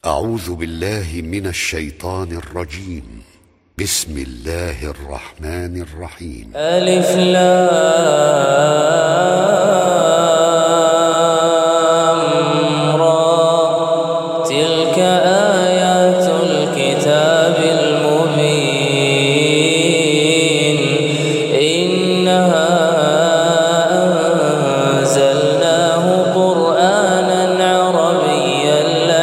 أعوذ بالله من الشيطان الرجيم. بسم الله الرحمن الرحيم. ألف لام را، تلك آيات الكتاب المبين. إنا أنزلناه قرآنا عربيا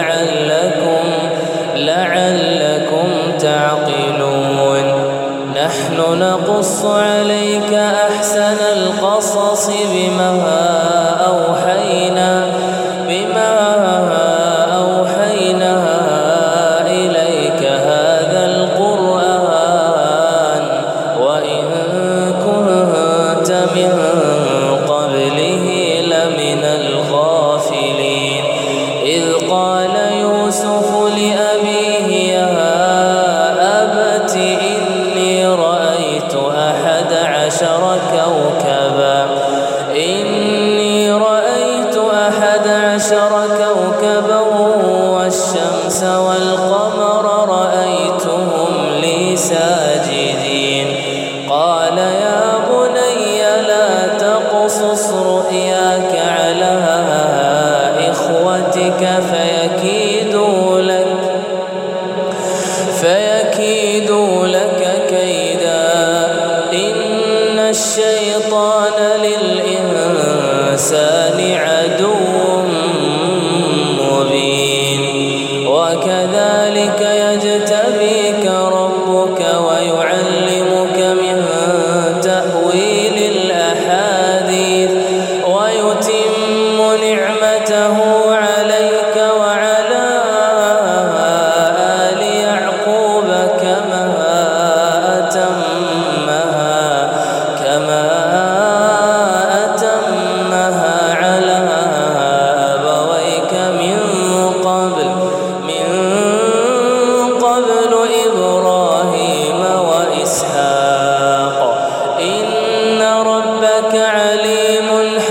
لعلكم تعقلون. نحن نقص عليك أحسن القصص بما أوحينا إليك هذا القرآن وإن كنت من قبله لمن الغافلين. إذ قال يوسف لأبيه يا أبت إني رأيت 11 كوكبا والشمس والقمر رأيتهم لي ساجدين. قال يا بني لا تقصص رؤياك على إخوتك فيكيدوا لك كيدا. إن الشيطان للإنسان عدو مبين. وكذلك يجتبيك ربك ويعلمك من تأويل الأحاديث ويتم نعمته عليك وعلى آل يعقوب كما أتمها على أبويك من قبل إبراهيم وإسحاق. إن ربك عليم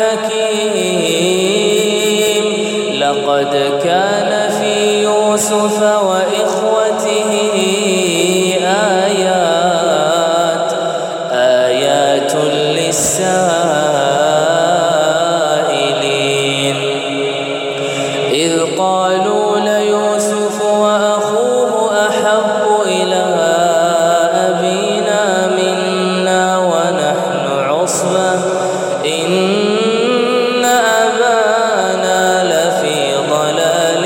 حكيم. لقد كان في يوسف وإخوته آيات للسائلين. إذ قالوا ليوسف وأخوه أحب إلى أبينا منا ونحن عصبة إن أبانا لفي ضلال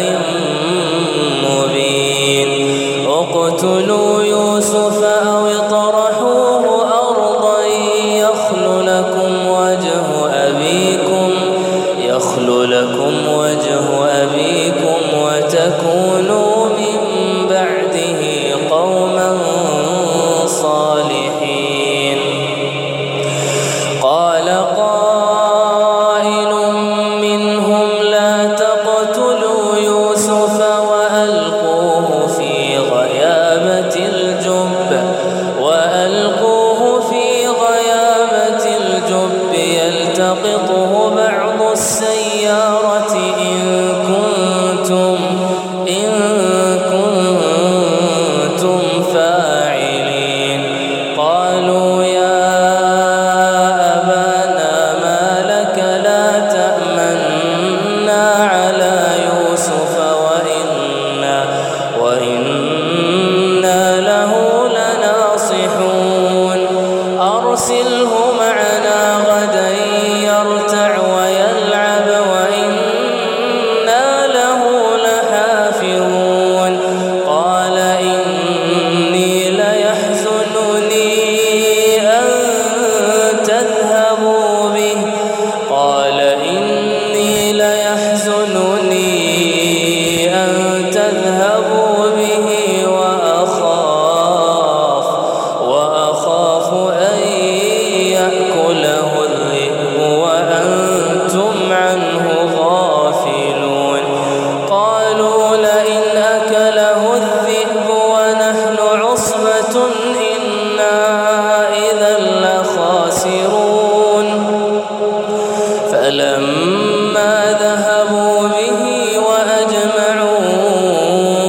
مبين. اقتلوا يوسف أو اطرحوه أرضا يخل لكم وجه أبيكم وتكونوا من بعده قوما صالحين. قال قائل منهم لا تقتلوا يوسف وألقوه في غيابة الجب يلتقطه بعض السيارة إن كنتم فاعلين. قالوا يا أبانا ما لك لا تأمنا على يوسف وإنا له لناصحون. أرسله معنا غدا يرتع ويلعب وإنا له لحافظون. قال إني ليحزنني أن تذهبوا به وأخاف أن يأكله الذئب وأنتم عنه غافلون. قالوا لئن أكله الذئب ونحن عصبة إنا إذا لخاسرون. فلما ذهبوا به وأجمعوا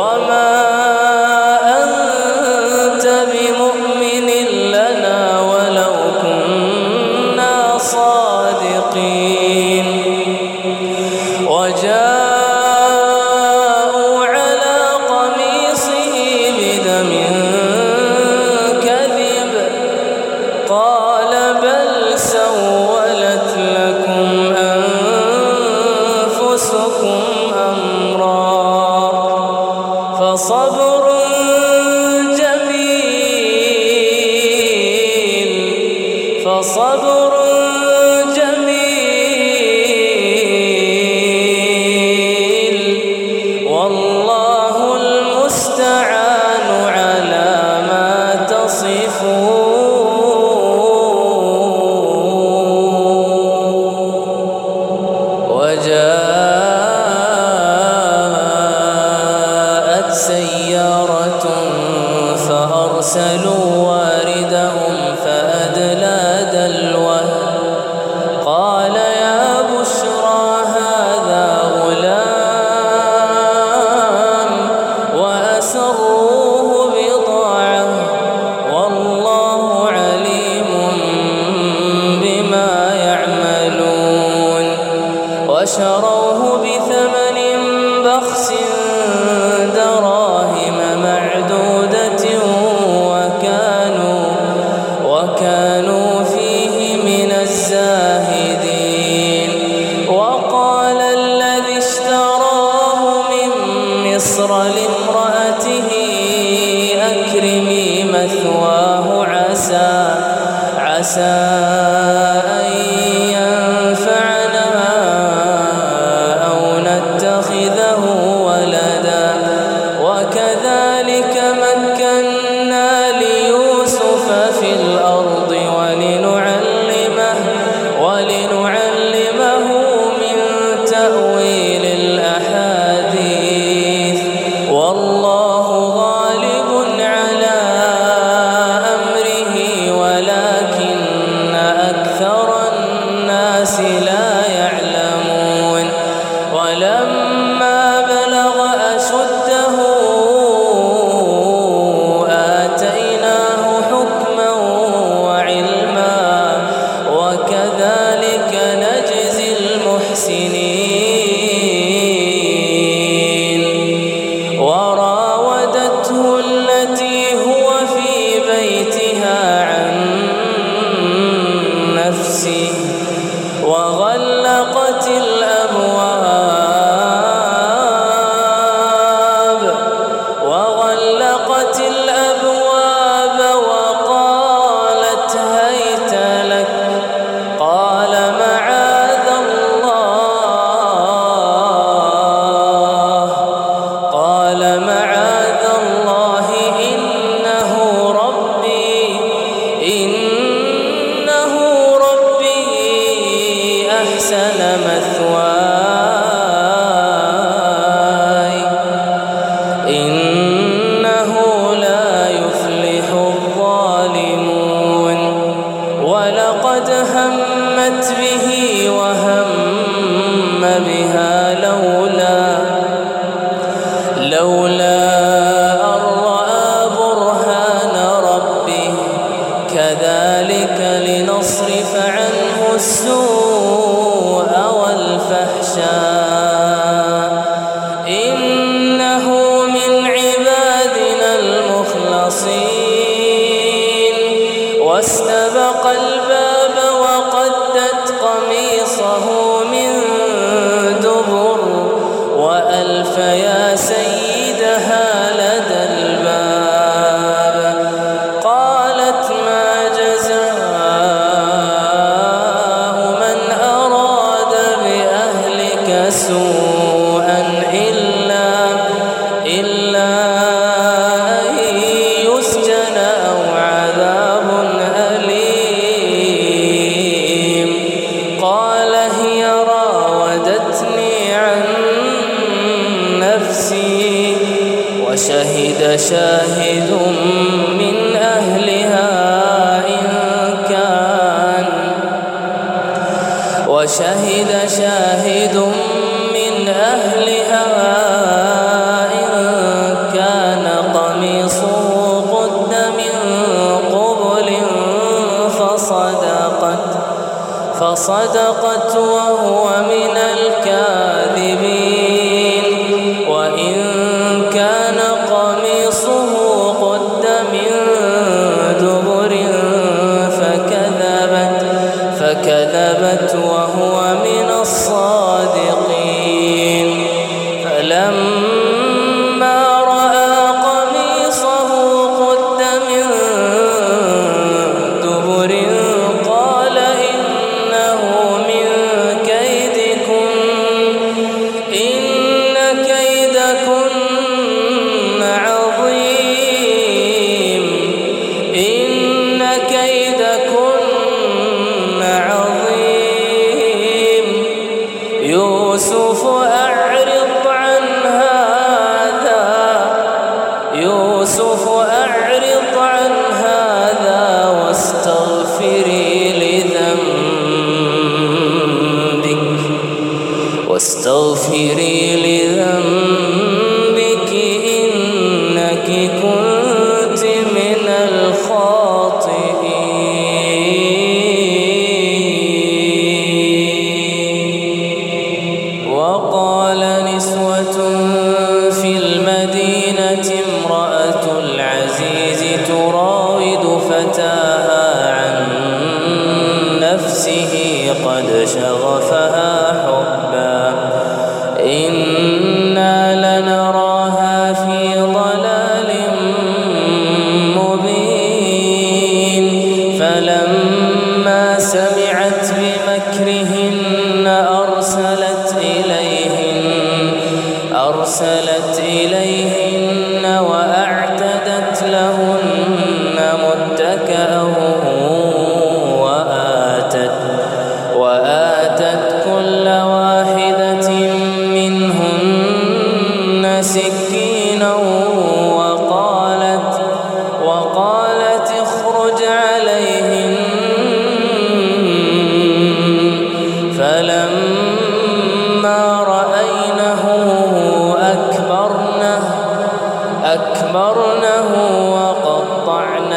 وما أنت بمؤمن لنا ولو كنا صادقين وجاءوا على قميصه بدم كذب قال بل سولت لكم أنفسكم أمرا فصبر جميل والله المستعان على ما تصفون وجاءت سيارة فأرسلوا واردهم فأدلى دلوه قال يا بشرى هذا غلام وأسروه بضاعة والله عليم بما يعملون وشروه بثمن بخس دراهم معدودة وكانوا فيه من الزاهدين وقال الذي اشتراه من مصر لامرأته أكرمي مثواه عسى أن ينفعنا أو نتخذه ولدا وكذلك مكنا ليوسف في الأرض ولنعلمه من تأويل الأحاديث والله غالب على أمره ولكن أكثر الناس لا يعلمون ولما بلغ أشده آتيناه حكما وعلما وكذلك نجزي المحسنين وراودته التي هو في بيتها عن نفسه وغلقت الأبواب وقالت هيت لك قال معاذ الله إنه ربي أحسن مثواي إنه لا يفلح الظالمون ولقد همت به وهم بها لولا أن رأى برهان ربه كذلك لنصرف عنه السوء والفحشاء إنه من عبادنا المخلصين واستبق الباب وقدت قميصه من دبر وألف يا سيدها لدى الباب قالت ما جزاء من أراد بأهلك سوءا إلا أن يسجن أو عذاب أليم قال هي راودتني عن نفسي وشهد شاهد من أهلها إن فصدقت وهو من الكاذبين وإن كان قميصه قد من دبر فكذبت وهو من الصادقين فلما رأى قميصه قد من دبر قال إنه من كيدكن إن كيدكن عظيم إن كيدكن عظيم يوسف أعرض عن هذا واستغفري لذنبك إنك كنت من الخاطئين. وقال نسوة في المدينة امرأة العزيز تراود فتاها عن نفسه قد شغفها حبا إنا لنراها في ضلال مبين. فلما سمعت بمكرهن أرسلت إليهن وأعتدت لهن متكأ وآتت كل واحدة منهن سكينا وقالت اخرج عليهن. فلما رأينه أكبرنه وقطعن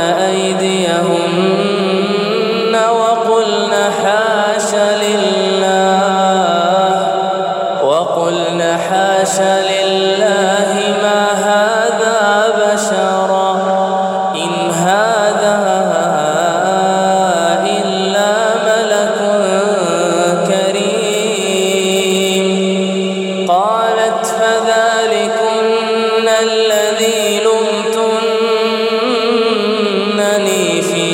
أيديهن وقلن حاش لله ما هذا بشرا إن هذا إلا ملك كريم. قالت فذلكن الذي لمتنني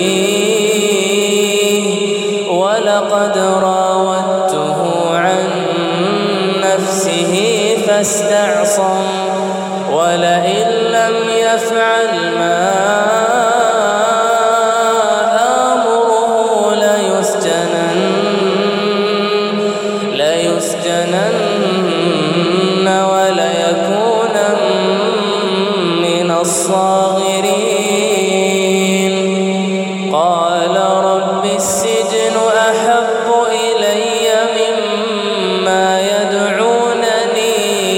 فيه ولقد راودته عن نفسه فاستعصم ولئن لم يفعل ما آمره ليسجنن وليكونن من الصاغرين. قال رب السجن أحب إلي مما يدعونني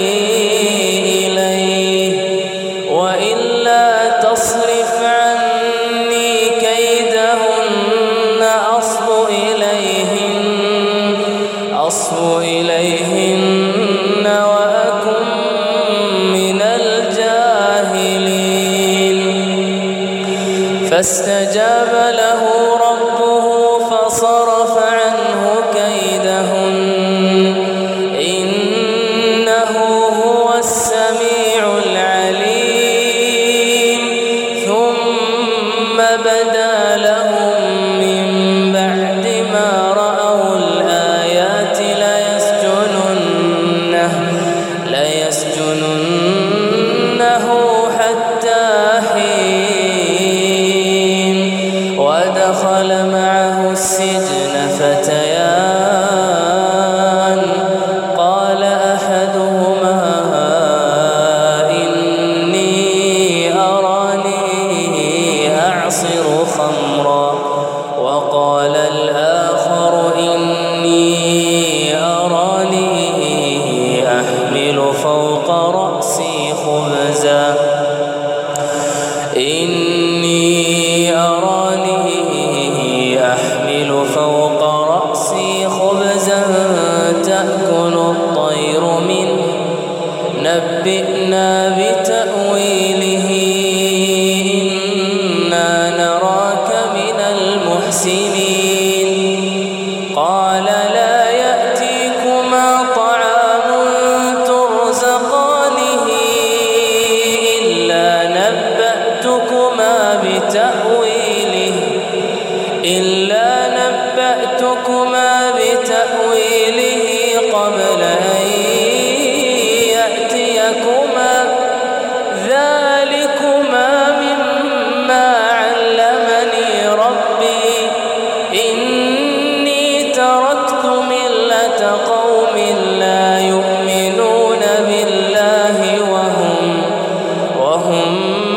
إليه وإلا تصرف عني كيدهن أصب إليهن وأكن من الجاهلين. فاستجاب له ربه فصرف عنه كيدهن إنه هو السميع العليم. ثم بدا لهم من بعد ما رأوا الآيات ليسجننه حتى حين. وهم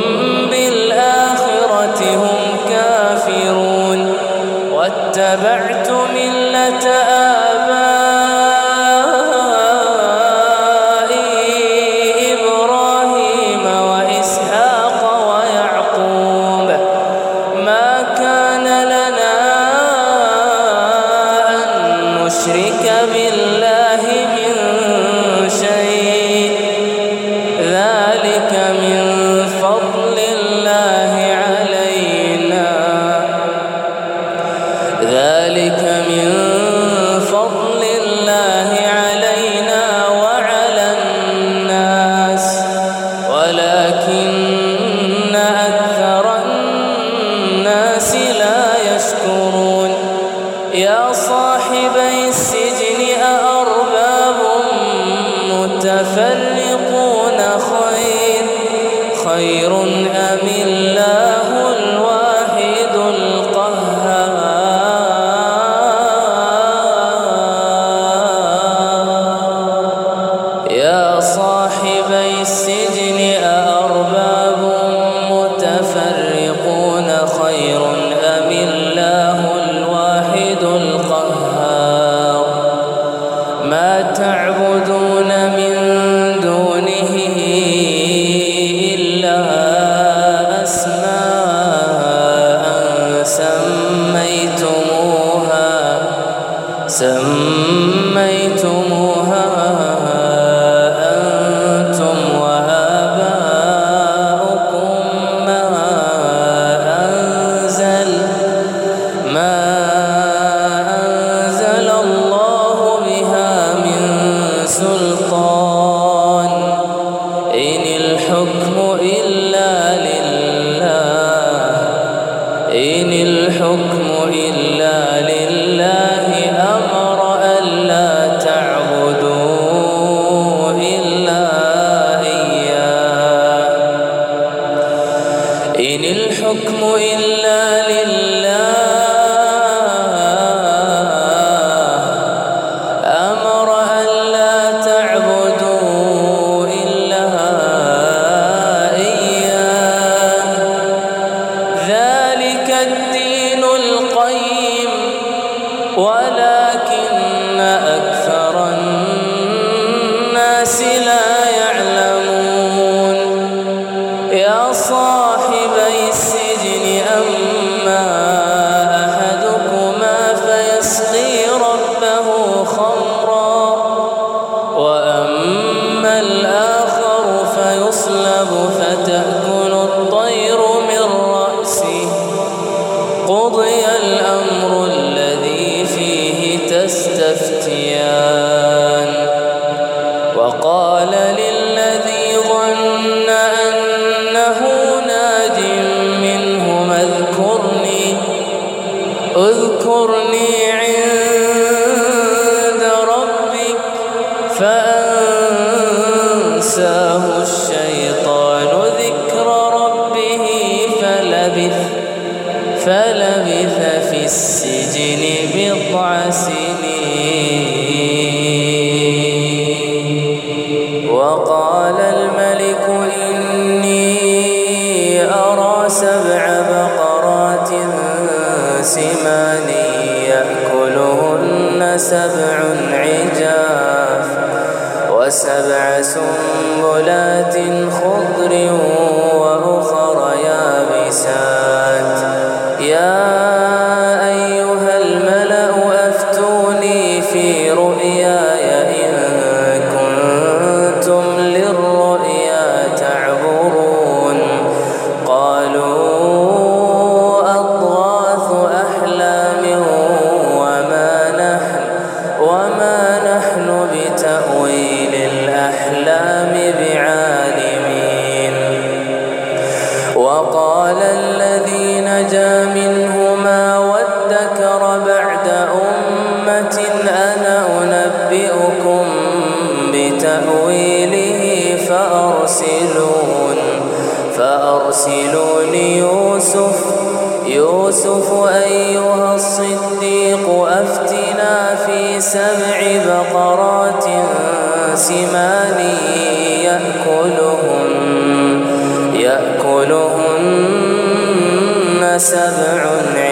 بالآخرة هم كافرون واتبعت ملة آبائي إبراهيم وإسحاق ويعقوب ما كان لنا أن نشرك بالله من شيء ذلك من فضل الله علينا وعلى الناس ولكن أكثر الناس لا يشكرون يا صاحبي السجن أأرباب متفرقون خير أم الله الواحد القهار يا صاحبي السجن أأرباب متفرقون خير أم الله الواحد القهار ما تعبدون من دونه إلا أسماء سميتموها أنتم وآباؤكم ما أنزل الله بها من سلطان إن الحكم إلا لله أمر ألا تعبدوا إلا إياه إن الحكم إلا لله أمر ألا تعبدوا إلا إياه ذلك الدين القيم ولكن أكثر الناس لا يعلمون يا صاحبي السجن أما أحدكما فيسقي ربه خمرا وأما الآخر فيصلب فتأكل الطير من رأسه قضي الأمر الذي فيه تستفتيان وقال للذي ظن أنه ناج منهما اذكرني عند ربك فأنساه الشيطان ذكر ربه فلبث في السجن بضع سنين وقال الملك إني أرى 7 بقرات سمان يأكلهن 7 عجاف و7 سنبلات خضر وأخر يابسات يا أيها الملأ أفتوني في رؤياي إن كنتم للرؤيا تعبرون قالوا أضغاث أحلام وما نحن بتأويل الأحلام بعالمين وقال الذي نجا منهما وادكر بعد أمة أنا أنبئكم بتأويله فأرسلون يوسف أيها الصديق أفتنا في 7 بقرات سمان يأكلهن 7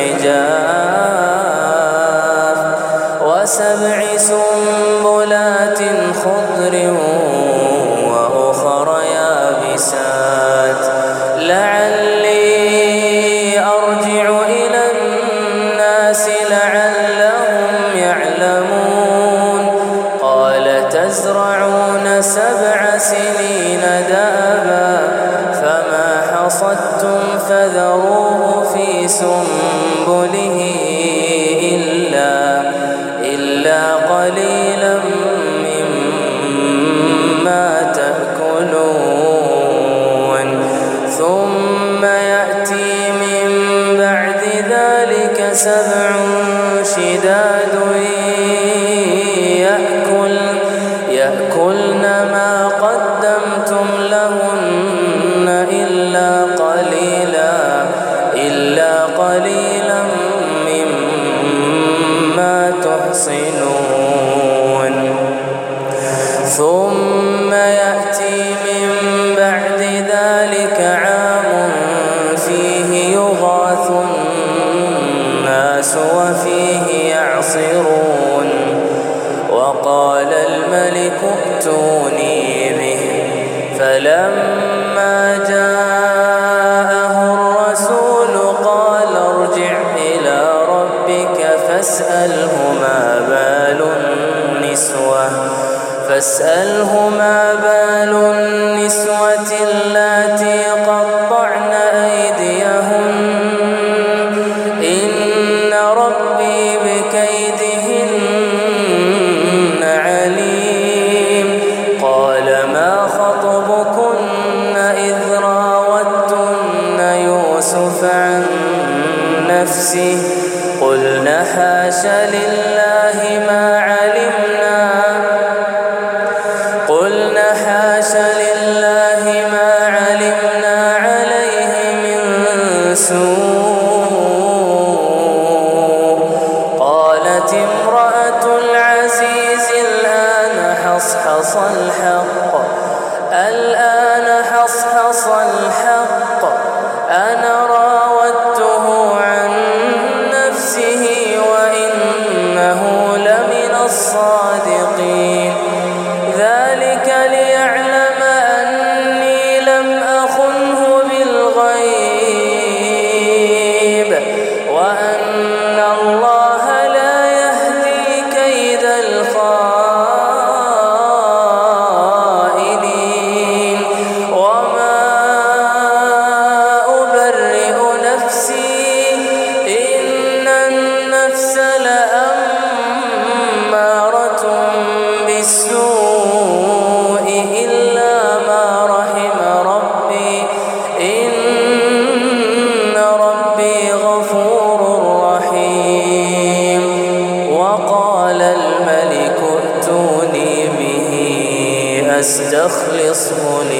عجاف و7 سنبلات خضر وأخر يابسات لعلي أرجع إلى الناس لعلهم يعلمون قال تزرعون 7 سنين دابا فما حصدتم فذروه في سنبله إلا قليلا مما تأكلون ثم يأتي من بعد ذلك 7 شداد يأكلن ما قدمتم لهن إلا قليلا مما تحصنون ثم يأتي من بعد ذلك عام فيه يغاث الناس وفيه يعصرون وقال الملك ائتوني به فلما جاءه الرسول قال ارجع إلى ربك فاسأله ما بال النسوة اللاتي قطعن أيديهن إن ربي بكيدهن عليم قال ما خطبكن إذ راوتن يوسف عن نفسه قلنا حاش لله ما علمنا عليه من سوء قالت امرأة العزيز الآن حصحص الحق أنا راودته عن نفسه وإنه لمن الصادقين ذلك ليعلم أني لم أخنه بالغيب وأن الله لا يهدي كيد الخائنين وما أبرئ نفسي إن النفس لأمارة بالسوء إلا ما رحم ربي إن ربي غفور رحيم وقال الملك ائتوني به أستخلصه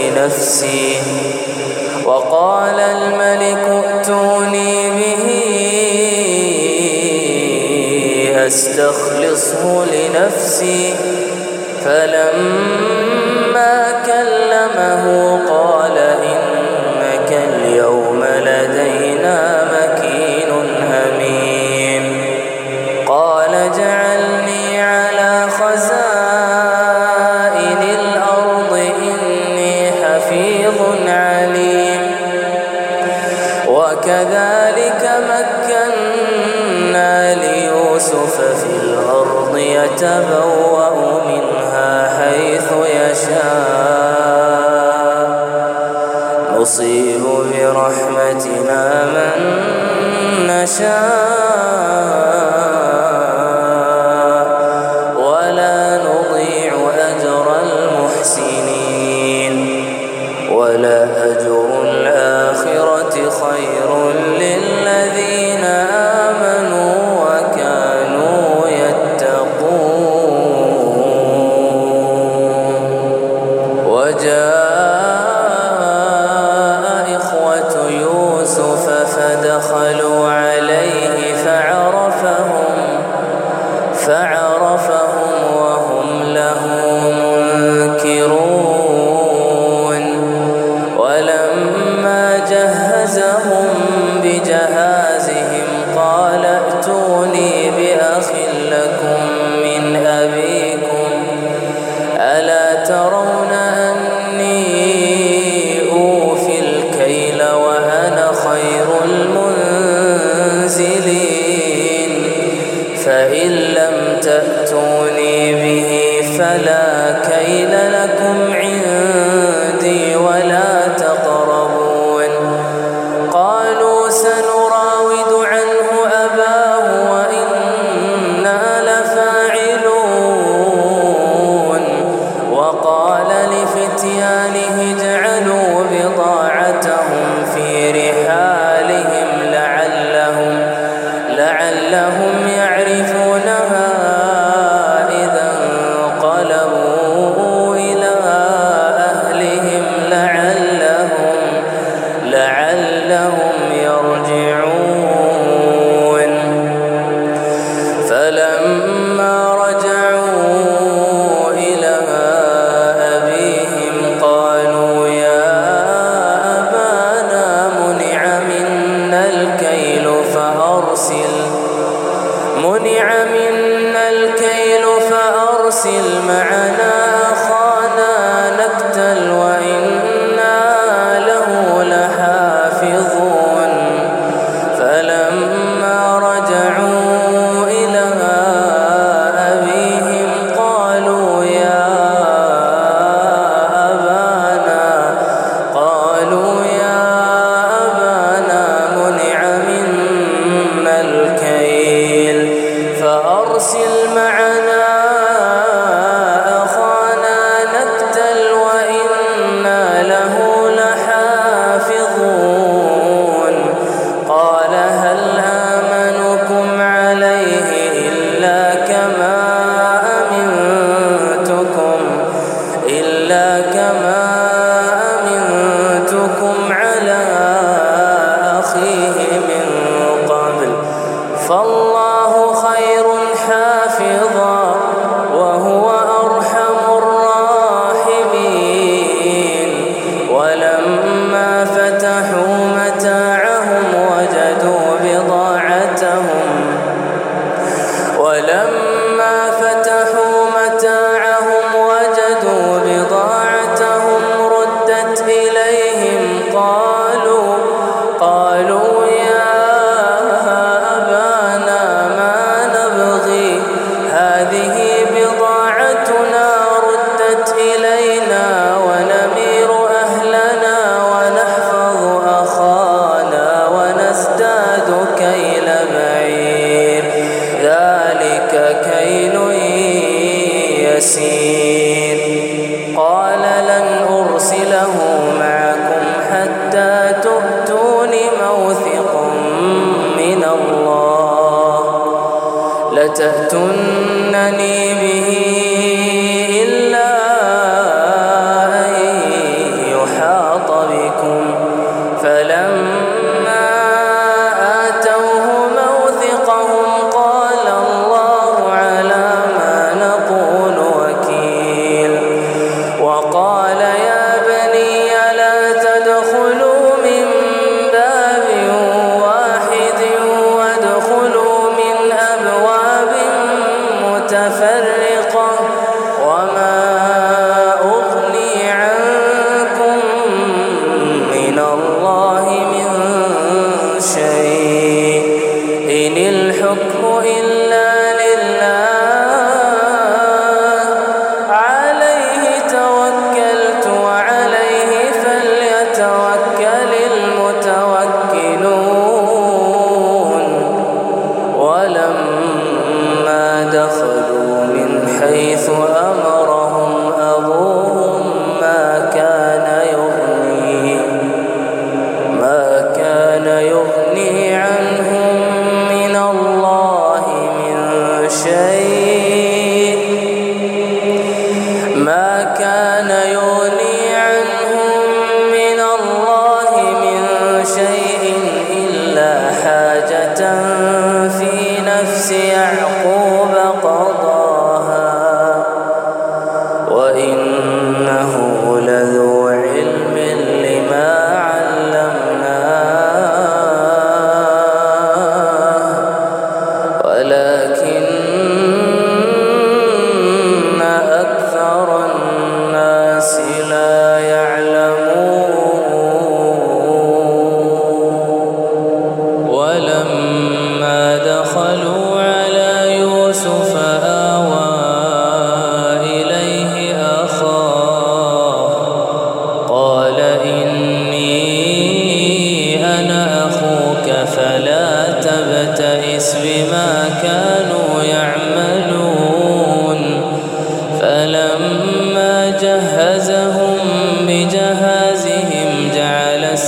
لنفسي فلما كلمه قال إنك اليوم لدينا مكين أمين قال اجعلني على خزائن الأرض إني حفيظ عليم وكذلك مكنا ليوسف في الأرض يتبوأ منها حيث يشاء نصيب برحمتنا من نشاء ولا نضيع أجر المحسنين ولأجر الآخرة خير للذين آمنوا وكانوا يتقون وجاء إخوة يوسف فدخلوا عليه فعرفهم وهم له منكرون ولما جهزهم بجهازهم قال ائتوني بأخ لكم من أبيكم ألا ترون أني أوفي الكيل وأنا خير المنزلين فإن لم تأتوني به فلا كيل لكم عندي ولا تقربون قالوا سنراود عنه أباه وإنا لفاعلون وقال لفتيانه اجعلوا بضاعتهم في رحالهم لعلهم يعرفونها إذا انقلبوا إلى أهلهم لعلهم يرجعون فلما رجعوا إلى أبيهم قالوا يا أبانا منع منا الكيل فأرسل معنا أخانا نكتل وإنا له لحافظون فلما رجعوا إلى أبيهم قالوا يا أبانا منع منا الكيل فأرسل معنا أخانا نكتل وإنا له لحافظون قال هل آمنكم عليه إلا كما أمنتكم على أخيه من قبل فالله خير حافظا وهو أرحم الراحمين ولما فتحوا متاعهم وجدوا بضاعتهم ردت إليهم قالوا يا أبانا ما نبغي هذه بضاعتنا ردت إلينا ونمير أهلنا ونحفظ أخانا ونزداد كيل بعير ذلك كيل يسير قال لن أرسله معكم حتى تؤتون موثقا من الله لتأتونني به إلا أن يحاط بكم فلما آتوه موثقهم قال الله على ما نقول وكيل وقال يا بني لا تدخلوا من باب واحد وادخلوا من أبواب متفرقة وما أغني عنكم من الله من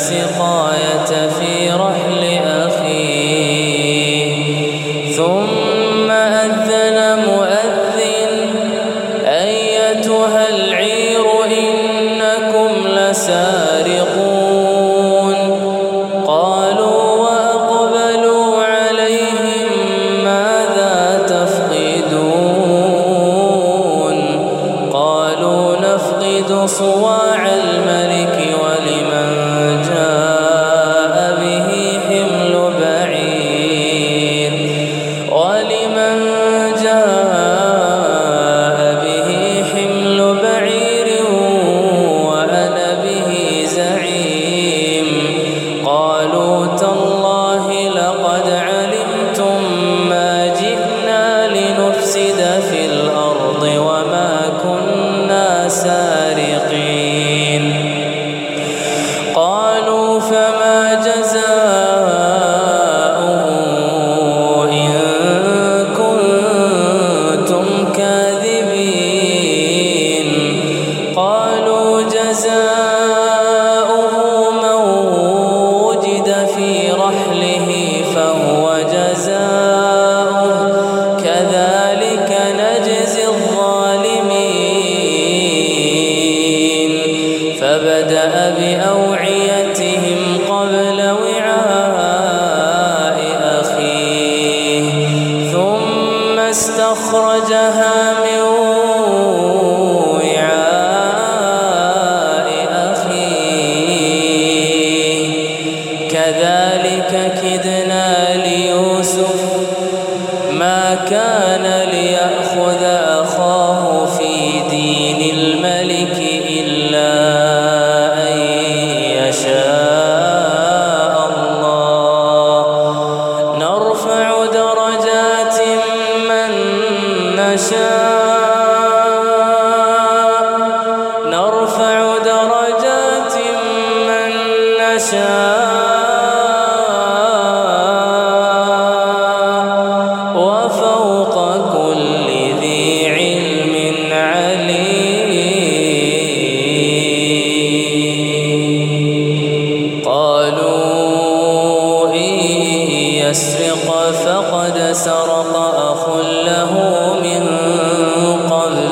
السقاية في رحل أخيه ثم أذن مؤذن أيتها العير إنكم لسارقون قالوا وأقبلوا عليهم ماذا تفقدون قالوا نفقد صواع الملك ولمن جاء به حمل بعير وأنا به زعيم قالوا تالله لقد علمتم ما جئنا لنفسد في الأرض وما كنا سارقين قالوا فما جزاؤه إن كنتم كاذبين قالوا جزاؤه من وجد في رحله فهو جزاؤه كذلك نجزي الظالمين فبدأ بأوعيتهم قبل وعاء أخيه ثم استخرجها من وعاء أخيه كذلك كدنا ليوسف ما كان ليأخذ أخاه في دين الملك إلا أن يشاء الله نرفع درجات من نشاء وفوق كل ذي علم عليم قالوا إن يسرق فقد سرق أخ له من قبل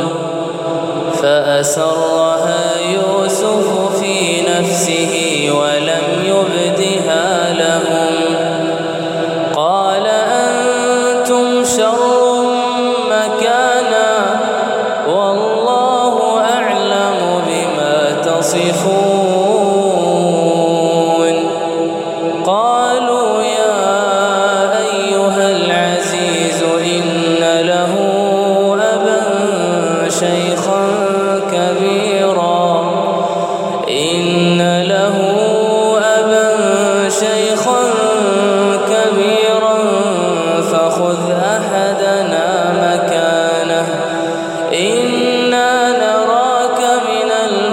فأسرها يوسف في نفسه ولم يبدها لهم قال أنتم شر مكانا والله أعلم بما تصفون قالوا يا أيها العزيز إن له أبا شيخا كبيرا فخذ أحدنا مكانه إنا نراك من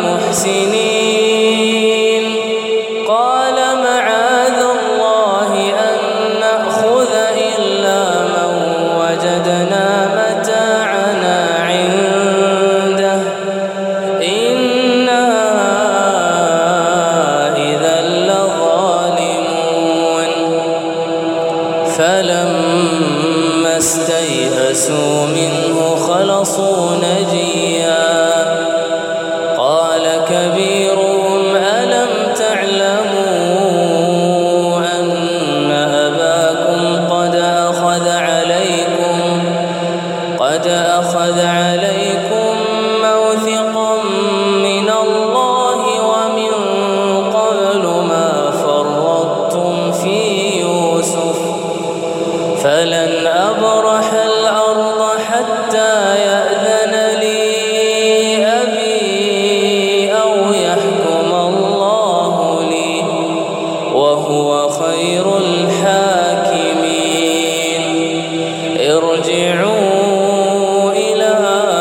المحسنين قال معاذ الله أن نأخذ إلا من وجدنا متاعنا عنده إنا إذا لظالمون فلما استيئسوا منه خلصوا نجيا قال كبيرهم ألم تعلموا أن أباكم قد أخذ عليكم موثقا من الله ومن قبل ما فرطتم في يوسف فلن أبرح الأرض حتى يأذن لي أبي أو يحكم الله لي وهو خير الحاكمين ارجعوا إلى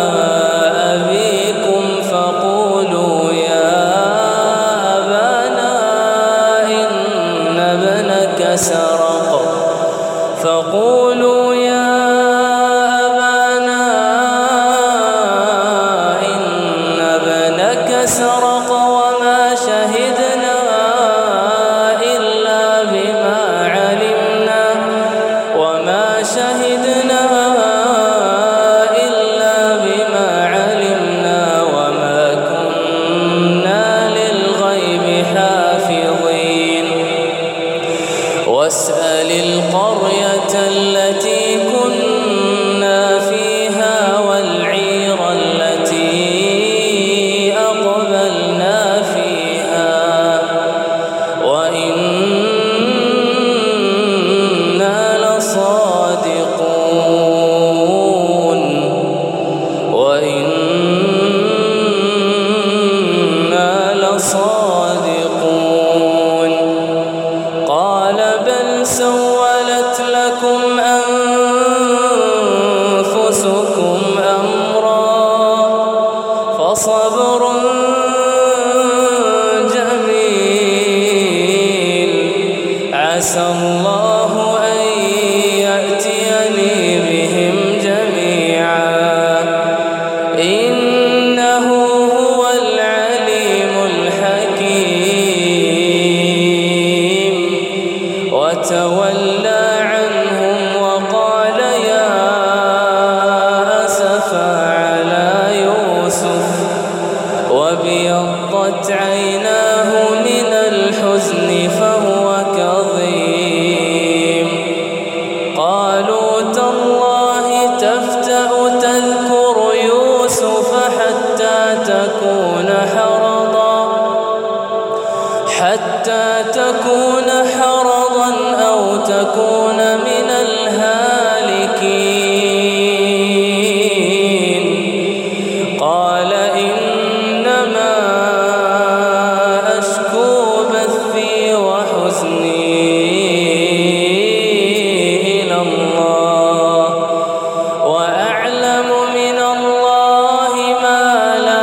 أبيكم فقولوا يا أبانا إن ابنك سرق فقولوا يا أبانا إن ابنك سرق وما شهدنا واسأل القرية التي كنا فيها والعير التي أقبلنا فيها وإنا لصادقون قال بل سولت لكم أنفسكم أمرا فصبر جميل عسى الله أن يأتيني بهم جميعا إنه هو العليم الحكيم وتولى عنهم وقال يا أسفا على يوسف وابيضت عيناه من الحزن فهو كظيم قالوا تالله تفتأ تذكر يوسف حتى تكون حرضا أو تكون من الهالكين قال إنما أشكو بثي وحزني إلى الله وأعلم من الله ما لا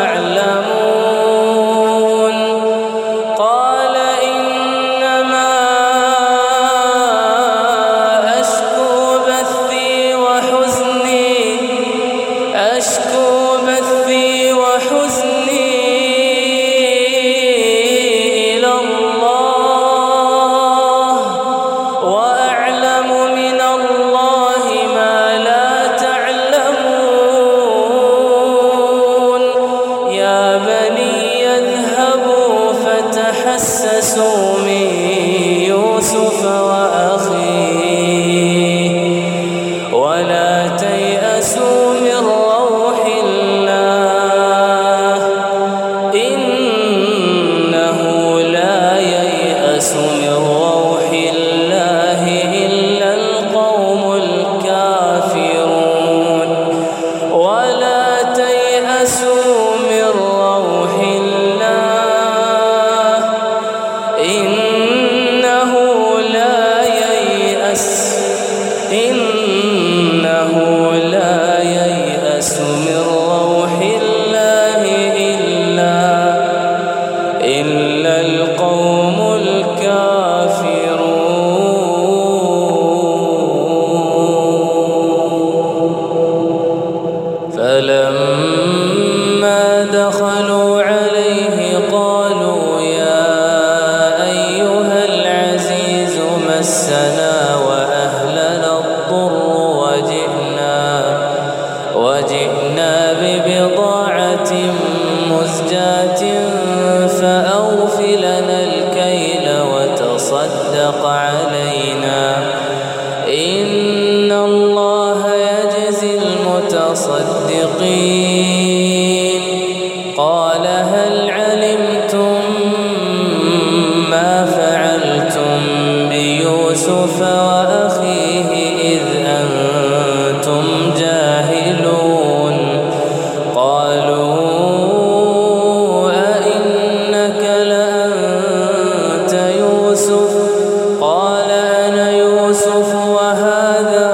تعلمون قال إنما أشكو بثي وحزني إلى الله وأعلم من الله ما لا تعلمون يا بني اذهبوا فتحسسوا من يوسف وأخيه ولا تيأسوا من روح الله إنه لا ييأس من روح الله إلا القوم الكافرون ولا تيأسوا من روح الله إنه لا ييأس من روح الله إلا القوم الكافرون فلما دخلوا عليه قالوا يا أيها العزيز مسنا وأهلنا الضر وجئنا ببضاعة مزجاة فأوف لنا الكيل وتصدق علينا إن الله يجزي المتصدقين قال هل علمتم ما فعلتم بيوسف وأخيه إذ أنتم جاهلون قالوا أئنك لأنت يوسف قال أنا يوسف وهذا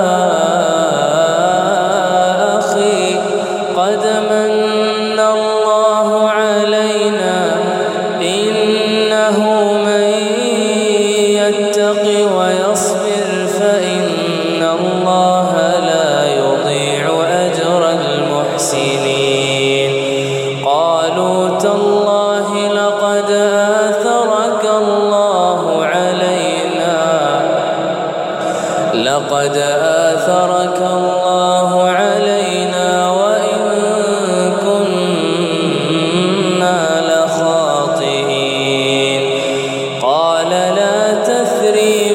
أخي قد من الله علينا إنه من يتق ويصبر فإن الله لا يضيع أجر المحسنين قالوا تالله لقد آثرك الله علينا وإن كنا لخاطئين قال لا تثريب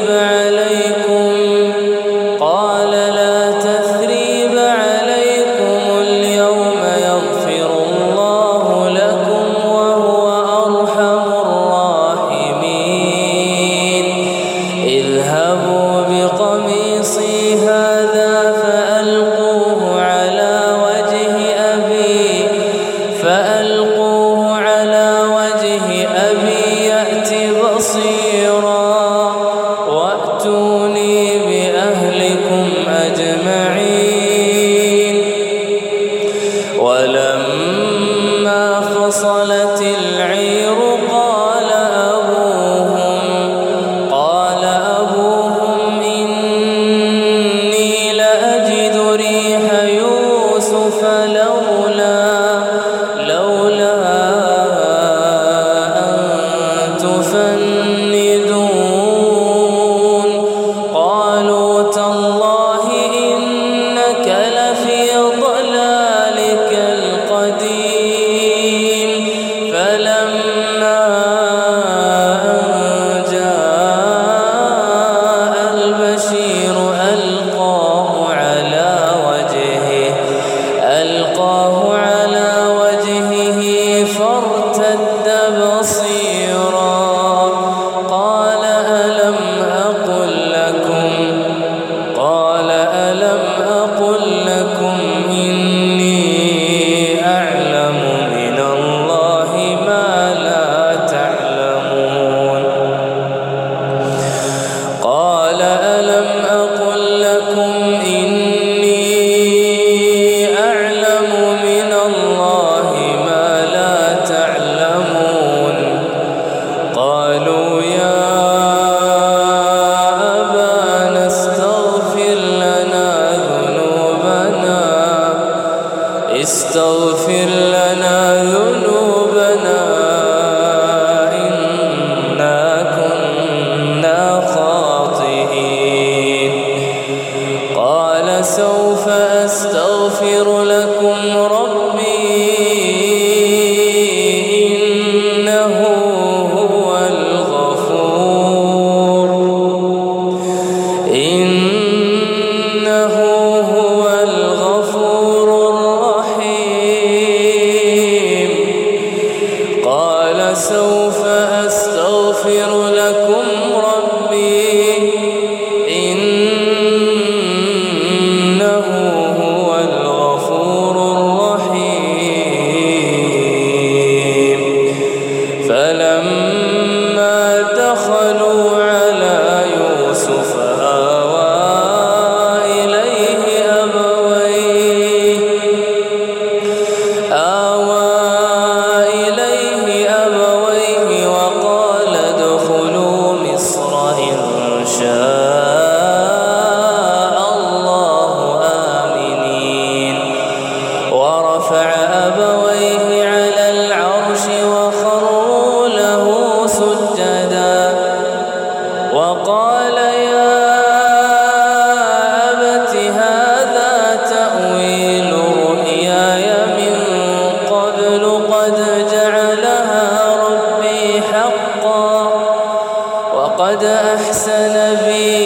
بصيرا وأتوني بأهلكم أجمعين. ولما فصلت العير قال أبوهم إني لأجد ريح يوسف لولا أن تفندون. قالوا تالله إنك لفي ضلالك القديم. فلما أن جاء البشير ألقاه على وجهه فارتد بصيرا. قال ألم أقل لكم إني أعلم من الله ما لا تعلمون. قال ألم أقل لكم إني أعلم من الله ما لا تعلمون. قالوا يا أبانا استغفر لنا ذنوبنا إنا كنا خاطئين. قال سوف أستغفر لكم ربي إنه هو الغفور الرحيم. قال سوف أستغفر لكم ربي إنه هو الغفور الرحيم. فلما دخلوا على يوسف آوى إليه أبويه وقال ادخلوا مصر إن شاء الله آمنين. ورفع أبويه على العرش وخروا له سجدا وقال يا أبت هذا تأويل رؤياي من قبل قد جعلها ربي حقا وقد أحسن بي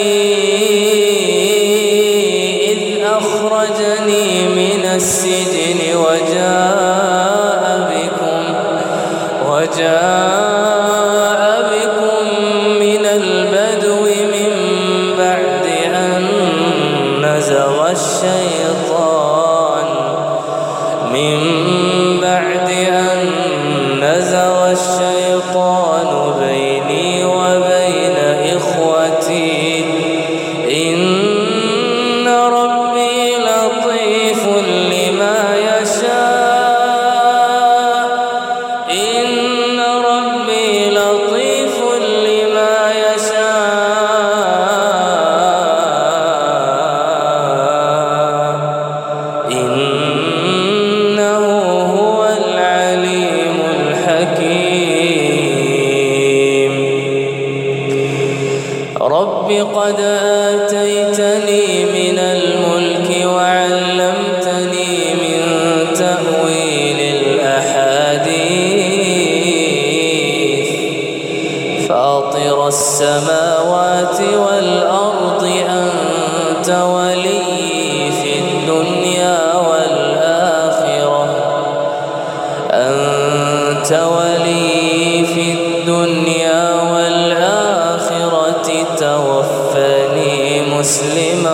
إذ أخرجني من السجن وجاء بكم من البدو من بعد أن نزغ الشيطان بيني وبين إخوتي إن ربي لطيف لما يشاء إن ربي لطيف لما يشاء إنه هو العليم الحكيم. رب قد آتيتني من الملك وعلمتني من تأويل الأحاديث فاطر السماوات والأرض أنت ولي في الدنيا والآخرة توفني مسلما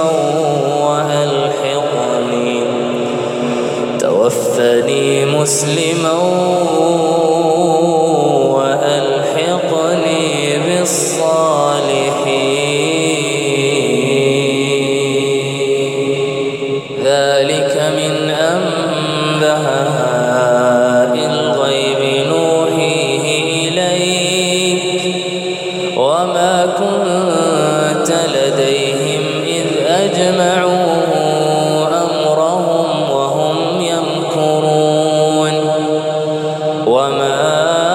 وألحقني وما كنت لديهم إذ أجمعوا أمرهم وهم يمكرون وما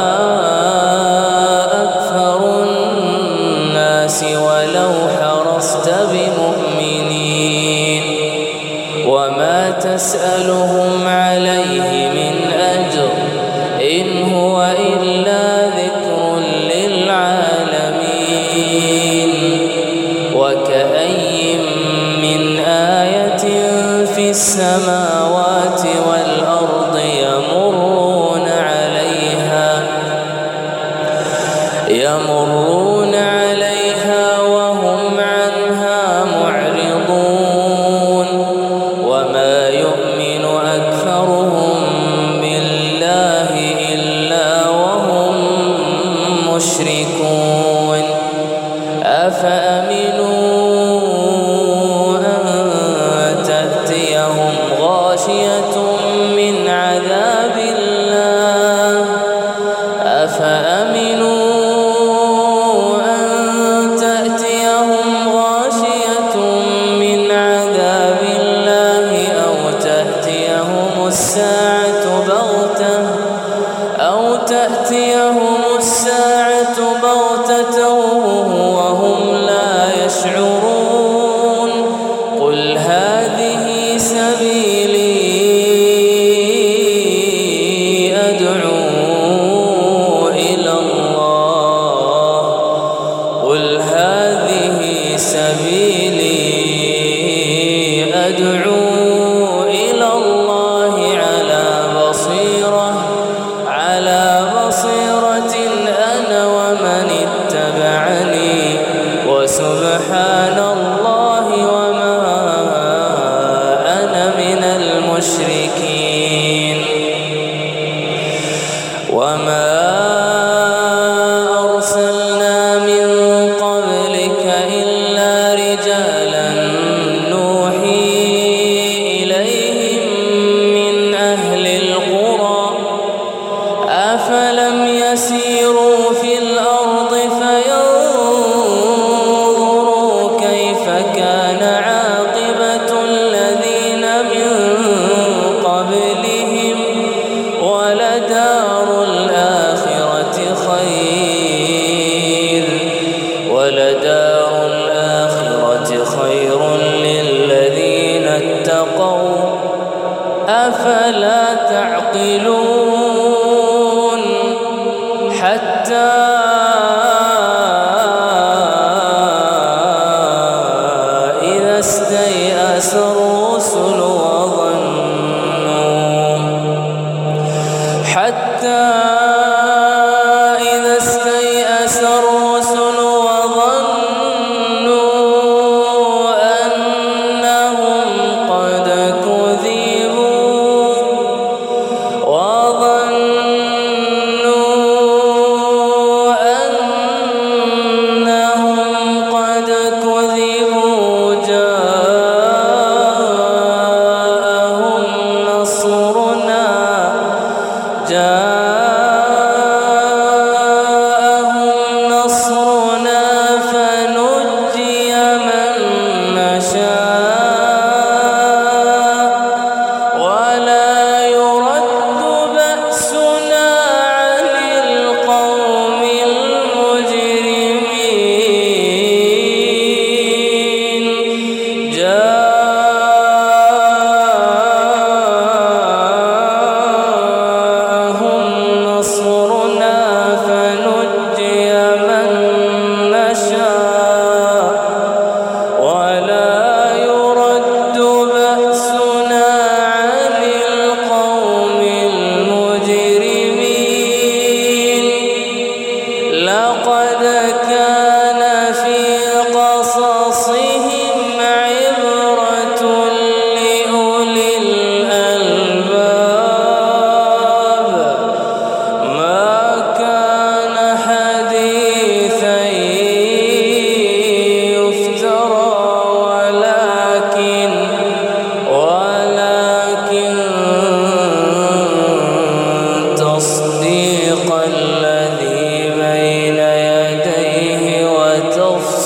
أكثر الناس ولو حرصت بمؤمنين وما تسألهم عليه من أجر إن هو إلا ذكر للعالمين وكأي من آية في السماوات والأرض يمرون عليها وهم عنها معرضون وما يؤمن أكثرهم بالله إلا وهم مشركون أفأمنوا أن تأتيهم غاشية من عذاب الله أو تأتيهم الساعة بغتة وهم لا يشعرون قل هذه سبيلي أدعو إلى الله قل هذه سبيلي أدعو إلى الله على بصيرة أنا ومن اتبعني وسبحان الله وما أنا من المشركين وما أرسلنا من قبلك إلا رجالا نوحي إليهم من أهل القرى أفلم يسيروا في الأرض فينظروا كيف كان عاقبة الذين من قبلهم ولدار الآخرة خير للذين اتقوا أفلا تعقلون حتى إذا استيأس الرسل وظنوا أنهم قد كذبوا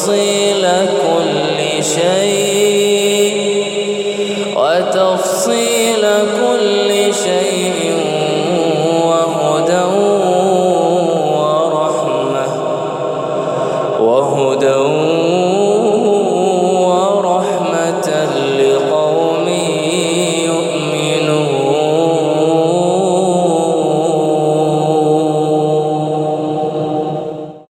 وتفصيل كل شيء وهدى